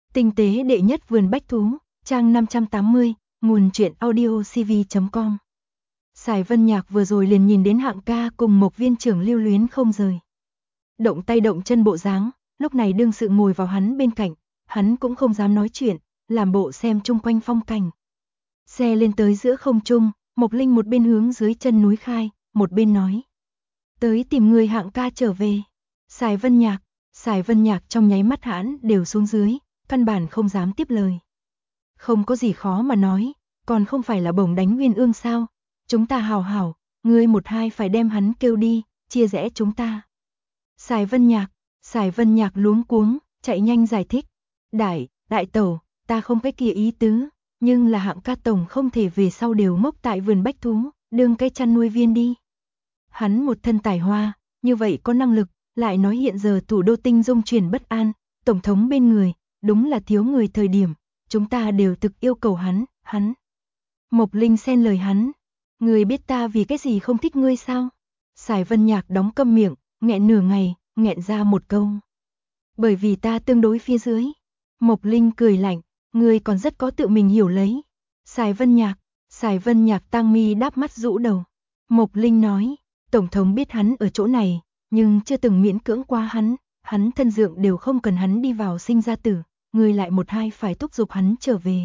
Tinh tế đệ nhất vườn bách thú, trang 580, nguồn truyện audiocv.com. Sải Vân Nhạc vừa rồi liền nhìn đến Hạng ca cùng Mộc Viên trưởng lưu luyến không rời. Động tay động chân bộ dáng, lúc này đương sự ngồi vào hắn bên cạnh, hắn cũng không dám nói chuyện, làm bộ xem chung quanh phong cảnh. Xe lên tới giữa không trung, Mộc Linh một bên hướng dưới chân núi khai, một bên nói: tới tìm người Hạng ca trở về. Sải Vân Nhạc trong nháy mắt hãn đều xuống dưới, căn bản không dám tiếp lời. Không có gì khó mà nói, còn không phải là bổng đánh Nguyên Ương sao? Chúng ta hảo hảo, ngươi một hai phải đem hắn kêu đi, chia rẽ chúng ta. Sải Vân Nhạc luống cuống, chạy nhanh giải thích. Đại tẩu, ta không cái kia ý tứ, nhưng là Hạng ca tổng không thể về sau đều ngốc tại vườn bách thú, đương cái chăn nuôi viên đi. Hắn một thân tài hoa, như vậy có năng lực, lại nói hiện giờ thủ đô tinh dung chuyển bất an, tổng thống bên người, đúng là thiếu người thời điểm, chúng ta đều thực yêu cầu hắn. Mộc Linh xen lời hắn, ngươi biết ta vì cái gì không thích ngươi sao? Sải Vân Nhạc đóng câm miệng, nghẹn nửa ngày, nghẹn ra một câu. Bởi vì ta tương đối phía dưới. Mộc Linh cười lạnh, ngươi còn rất có tự mình hiểu lấy. Sải Vân Nhạc tăng mi đáp mắt rũ đầu. Mộc Linh nói, tổng thống biết hắn ở chỗ này, nhưng chưa từng miễn cưỡng qua hắn thân dượng đều không cần hắn đi vào sinh ra tử, ngươi lại một hai phải thúc giục hắn trở về.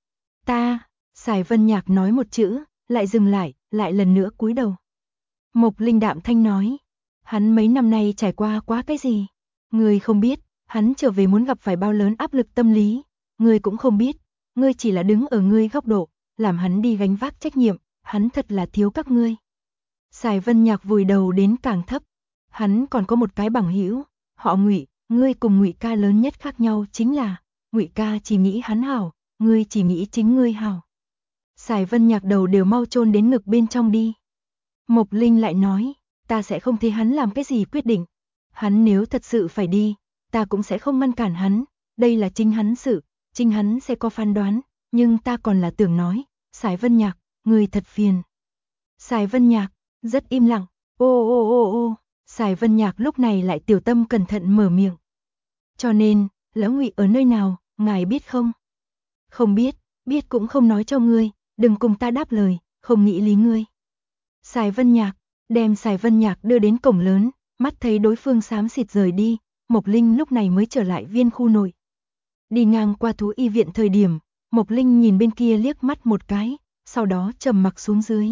Sải Vân Nhạc nói một chữ, lại dừng lại lần nữa cúi đầu. Mộc Linh đạm thanh nói, hắn mấy năm nay trải qua quá cái gì? Ngươi không biết, hắn trở về muốn gặp phải bao lớn áp lực tâm lý, ngươi cũng không biết, ngươi chỉ là đứng ở ngươi góc độ, làm hắn đi gánh vác trách nhiệm, hắn thật là thiếu các ngươi. Sải Vân Nhạc vùi đầu đến càng thấp, hắn còn có một cái bằng hữu, họ Ngụy, ngươi cùng Ngụy ca lớn nhất khác nhau chính là, Ngụy ca chỉ nghĩ hắn hảo, ngươi chỉ nghĩ chính ngươi hảo. Sải Vân Nhạc đầu đều mau chôn đến ngực bên trong đi. Mộc Linh lại nói, ta sẽ không thấy hắn làm cái gì quyết định. Hắn nếu thật sự phải đi, ta cũng sẽ không ngăn cản hắn, đây là chính hắn sự, chính hắn sẽ có phán đoán, nhưng ta còn là tưởng nói, Sải Vân Nhạc, ngươi thật phiền. Sải Vân Nhạc, rất im lặng, ô. Sải Vân Nhạc lúc này lại tiểu tâm cẩn thận mở miệng. Cho nên, lão Ngụy ở nơi nào, ngài biết không? Không biết, biết cũng không nói cho ngươi, đừng cùng ta đáp lời, không nghĩ lý ngươi. Sải Vân Nhạc, đem Sải Vân Nhạc đưa đến cổng lớn, mắt thấy đối phương xám xịt rời đi, Mộc Linh lúc này mới trở lại viên khu nội. Đi ngang qua thú y viện thời điểm, Mộc Linh nhìn bên kia liếc mắt một cái, sau đó trầm mặc xuống dưới.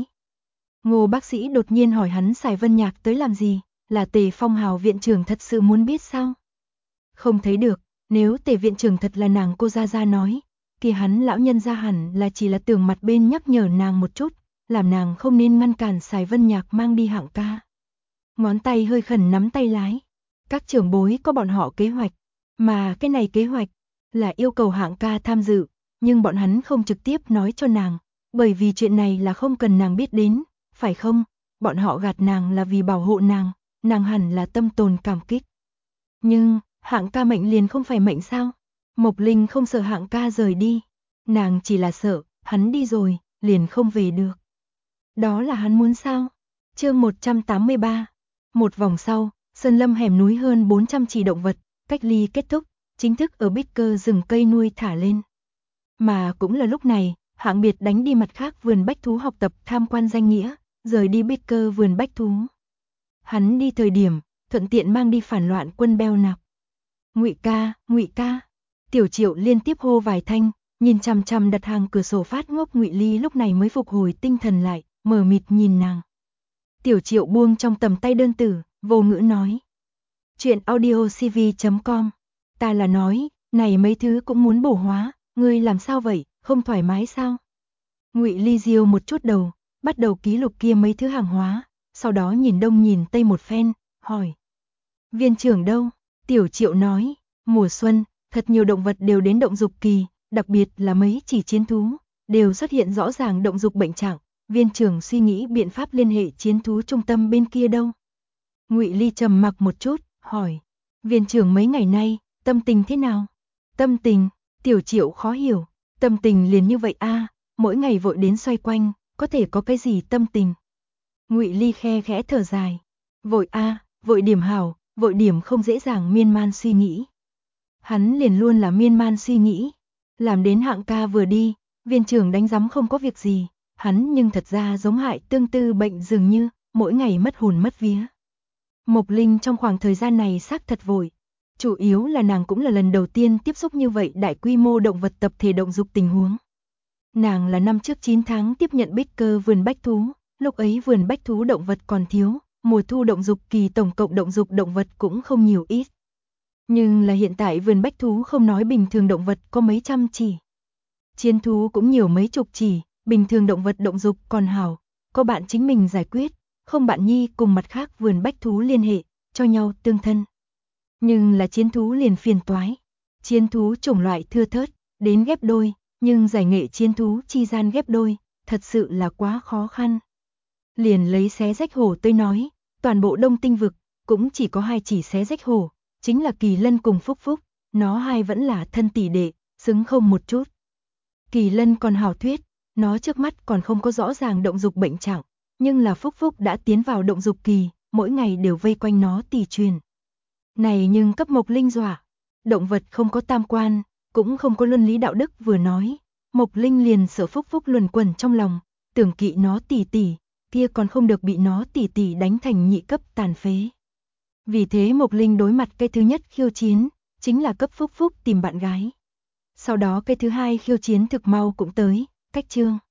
Ngô bác sĩ đột nhiên hỏi hắn Sải Vân Nhạc tới làm gì, là Tề Phong Hào viện trưởng thật sự muốn biết sao? Không thấy được, nếu Tề viện trưởng thật là nàng cô Gia nói, thì hắn lão nhân gia hẳn là chỉ là tưởng mặt bên nhắc nhở nàng một chút, làm nàng không nên ngăn cản Sải Vân Nhạc mang đi Hạng ca. Ngón tay hơi khẩn nắm tay lái. Các trưởng bối có bọn họ kế hoạch, mà cái này kế hoạch là yêu cầu Hạng ca tham dự, nhưng bọn hắn không trực tiếp nói cho nàng, bởi vì chuyện này là không cần nàng biết đến, phải không? Bọn họ gạt nàng là vì bảo hộ nàng hẳn là tâm tồn cảm kích. Nhưng, Hạng ca mệnh liền không phải mệnh sao? Mộc Linh không sợ Hạng ca rời đi, nàng chỉ là sợ, hắn đi rồi, liền không về được. Đó là hắn muốn sao? Chương 183. Một vòng sau, Sơn Lâm hẻm núi hơn 400 chỉ động vật, cách ly kết thúc, chính thức ở Bích Cơ rừng cây nuôi thả lên. Mà cũng là lúc này, Hạng biệt đánh đi mặt khác vườn bách thú học tập tham quan danh nghĩa, rời đi Bích Cơ vườn bách thú. Hắn đi thời điểm, thuận tiện mang đi phản loạn quân beo nạp. Ngụy ca, Tiểu Triệu liên tiếp hô vài thanh, nhìn chằm chằm đặt hàng cửa sổ phát ngốc Ngụy Ly lúc này mới phục hồi tinh thần lại, mờ mịt nhìn nàng. Tiểu Triệu buông trong tầm tay đơn tử, vô ngữ nói. Chuyện audiocv.com. Ta là nói, này mấy thứ cũng muốn bổ hóa, ngươi làm sao vậy, không thoải mái sao? Ngụy Ly diêu một chút đầu, bắt đầu ký lục kia mấy thứ hàng hóa, sau đó nhìn đông nhìn tây một phen, hỏi. Viên trưởng đâu? Tiểu Triệu nói, mùa xuân, thật nhiều động vật đều đến động dục kỳ, đặc biệt là mấy chỉ chiến thú, đều xuất hiện rõ ràng động dục bệnh trạng. Viên trưởng suy nghĩ biện pháp liên hệ chiến thú trung tâm bên kia đâu? Ngụy Ly trầm mặc một chút, hỏi. Viên trưởng mấy ngày nay, tâm tình thế nào? Tâm tình, Tiểu Triệu khó hiểu. Tâm tình liền như vậy a, mỗi ngày vội đến xoay quanh, có thể có cái gì tâm tình? Ngụy Ly khe khẽ thở dài. Vội a, vội điểm hảo, vội điểm không dễ dàng miên man suy nghĩ. Hắn liền luôn là miên man suy nghĩ. Làm đến Hạng ca vừa đi, viên trưởng đánh giám không có việc gì, hắn nhưng thật ra giống hại tương tư bệnh dường như, mỗi ngày mất hồn mất vía. Mộc Linh trong khoảng thời gian này xác thật vội. Chủ yếu là nàng cũng là lần đầu tiên tiếp xúc như vậy đại quy mô động vật tập thể động dục tình huống. Nàng là năm trước 9 tháng tiếp nhận Bích Cơ vườn bách thú, lúc ấy vườn bách thú động vật còn thiếu, mùa thu động dục kỳ tổng cộng động dục động vật cũng không nhiều ít. Nhưng là hiện tại vườn bách thú không nói bình thường động vật có mấy trăm chỉ. Chiến thú cũng nhiều mấy chục chỉ, bình thường động vật động dục còn hảo, có bạn chính mình giải quyết, không bạn nhi cùng mặt khác vườn bách thú liên hệ, cho nhau tương thân. Nhưng là chiến thú liền phiền toái. Chiến thú chủng loại thưa thớt, đến ghép đôi, nhưng giải nghệ chiến thú chi gian ghép đôi, thật sự là quá khó khăn. Liền lấy xé rách hổ tới nói, toàn bộ Đông Tinh vực, cũng chỉ có 2 chỉ xé rách hổ, chính là Kỳ Lân cùng Phúc Phúc, nó hai vẫn là thân tỷ đệ, xứng không một chút. Kỳ Lân còn hảo thuyết, nó trước mắt còn không có rõ ràng động dục bệnh trạng, nhưng là Phúc Phúc đã tiến vào động dục kỳ, mỗi ngày đều vây quanh nó tỉ truyền. Này nhưng cấp Mộc Linh dọa, động vật không có tam quan, cũng không có luân lý đạo đức vừa nói, Mộc Linh liền sợ Phúc Phúc luẩn quẩn trong lòng, tưởng kỵ nó tỉ tỉ, kia còn không được bị nó tỉ tỉ đánh thành nhị cấp tàn phế. Vì thế Mộc Linh đối mặt cái thứ nhất khiêu chiến, chính là cấp Phúc Phúc tìm bạn gái. Sau đó cái thứ hai khiêu chiến thực mau cũng tới, cách Trương